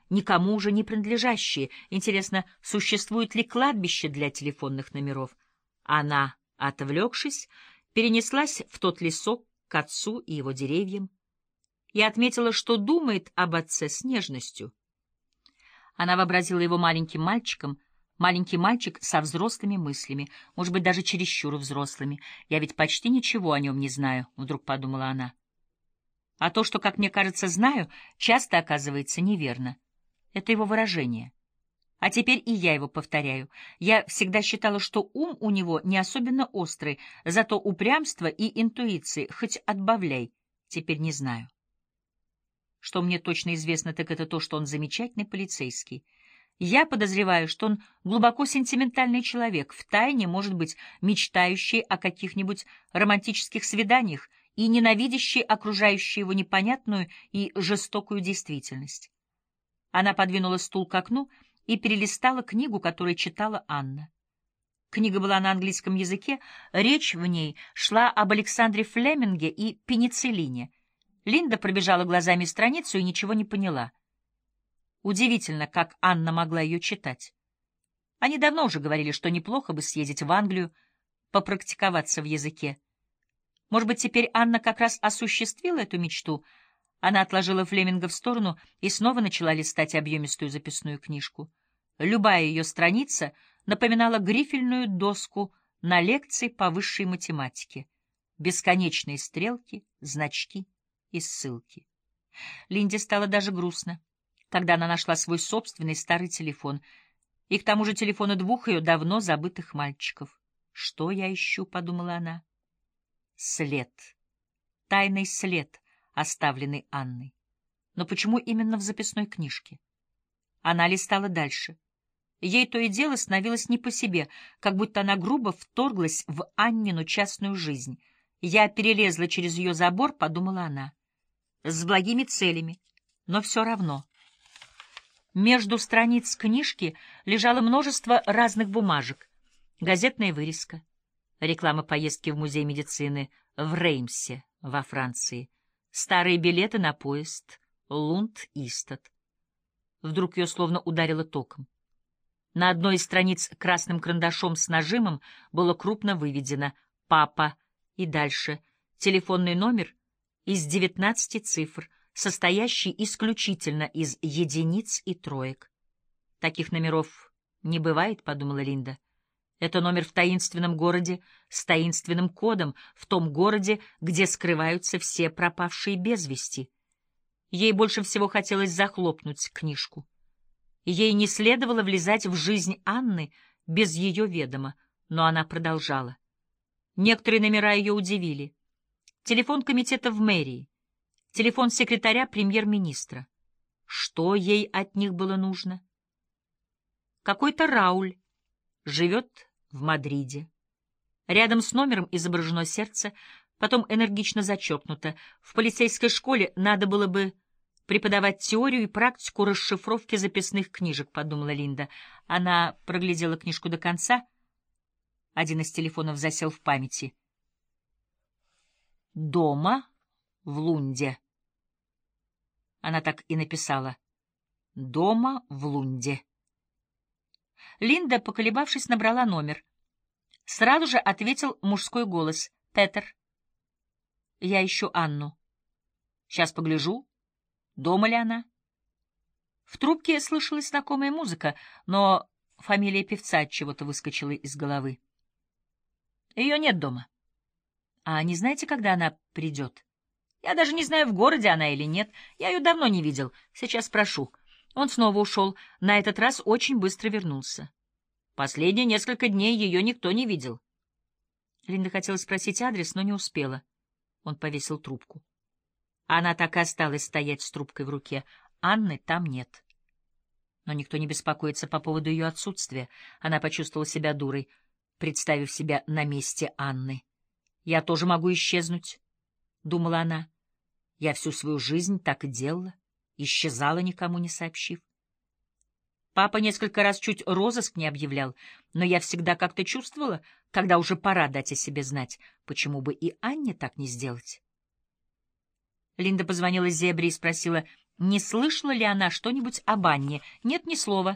никому уже не принадлежащие. Интересно, существует ли кладбище для телефонных номеров? Она, отвлекшись, перенеслась в тот лесок к отцу и его деревьям. Я отметила, что думает об отце с нежностью. Она вообразила его маленьким мальчиком, маленький мальчик со взрослыми мыслями, может быть, даже чересчур взрослыми. Я ведь почти ничего о нем не знаю, — вдруг подумала она. А то, что, как мне кажется, знаю, часто оказывается неверно. Это его выражение. А теперь и я его повторяю. Я всегда считала, что ум у него не особенно острый, зато упрямство и интуиции хоть отбавляй. Теперь не знаю. Что мне точно известно, так это то, что он замечательный полицейский. Я подозреваю, что он глубоко сентиментальный человек, втайне, может быть, мечтающий о каких-нибудь романтических свиданиях и ненавидящий окружающую его непонятную и жестокую действительность. Она подвинула стул к окну и перелистала книгу, которую читала Анна. Книга была на английском языке, речь в ней шла об Александре Флеминге и пенициллине. Линда пробежала глазами страницу и ничего не поняла. Удивительно, как Анна могла ее читать. Они давно уже говорили, что неплохо бы съездить в Англию, попрактиковаться в языке. Может быть, теперь Анна как раз осуществила эту мечту. Она отложила Флеминга в сторону и снова начала листать объемистую записную книжку. Любая ее страница напоминала грифельную доску на лекции по высшей математике. Бесконечные стрелки, значки и ссылки. Линде стало даже грустно, когда она нашла свой собственный старый телефон, и к тому же телефоны двух ее давно забытых мальчиков. «Что я ищу?» — подумала она. След. Тайный след, оставленный Анной. Но почему именно в записной книжке? Она листала дальше. Ей то и дело становилось не по себе, как будто она грубо вторглась в Аннину частную жизнь. «Я перелезла через ее забор», — подумала она. С благими целями, но все равно. Между страниц книжки лежало множество разных бумажек. Газетная вырезка, реклама поездки в музей медицины в Реймсе во Франции, старые билеты на поезд Лунд-Истат. Вдруг ее словно ударило током. На одной из страниц красным карандашом с нажимом было крупно выведено «Папа» и дальше телефонный номер из 19 цифр, состоящий исключительно из единиц и троек. «Таких номеров не бывает», — подумала Линда. «Это номер в таинственном городе с таинственным кодом, в том городе, где скрываются все пропавшие без вести». Ей больше всего хотелось захлопнуть книжку. Ей не следовало влезать в жизнь Анны без ее ведома, но она продолжала. Некоторые номера ее удивили. Телефон комитета в мэрии, телефон секретаря премьер-министра. Что ей от них было нужно? Какой-то Рауль живет в Мадриде. Рядом с номером изображено сердце, потом энергично зачеркнуто. В полицейской школе надо было бы преподавать теорию и практику расшифровки записных книжек, подумала Линда. Она проглядела книжку до конца. Один из телефонов засел в памяти. «Дома в Лунде». Она так и написала. «Дома в Лунде». Линда, поколебавшись, набрала номер. Сразу же ответил мужской голос. «Петер, я ищу Анну. Сейчас погляжу, дома ли она?» В трубке слышалась знакомая музыка, но фамилия певца от чего-то выскочила из головы. «Ее нет дома. А не знаете, когда она придет?» «Я даже не знаю, в городе она или нет. Я ее давно не видел. Сейчас спрошу». Он снова ушел. На этот раз очень быстро вернулся. Последние несколько дней ее никто не видел. Линда хотела спросить адрес, но не успела. Он повесил трубку. Она так и осталась стоять с трубкой в руке. Анны там нет. Но никто не беспокоится по поводу ее отсутствия. Она почувствовала себя дурой, представив себя на месте Анны. «Я тоже могу исчезнуть», — думала она. «Я всю свою жизнь так и делала, исчезала, никому не сообщив. Папа несколько раз чуть розыск не объявлял, но я всегда как-то чувствовала, когда уже пора дать о себе знать, почему бы и Анне так не сделать». Линда позвонила Зебре и спросила, Не слышала ли она что-нибудь об Анне? Нет, ни слова.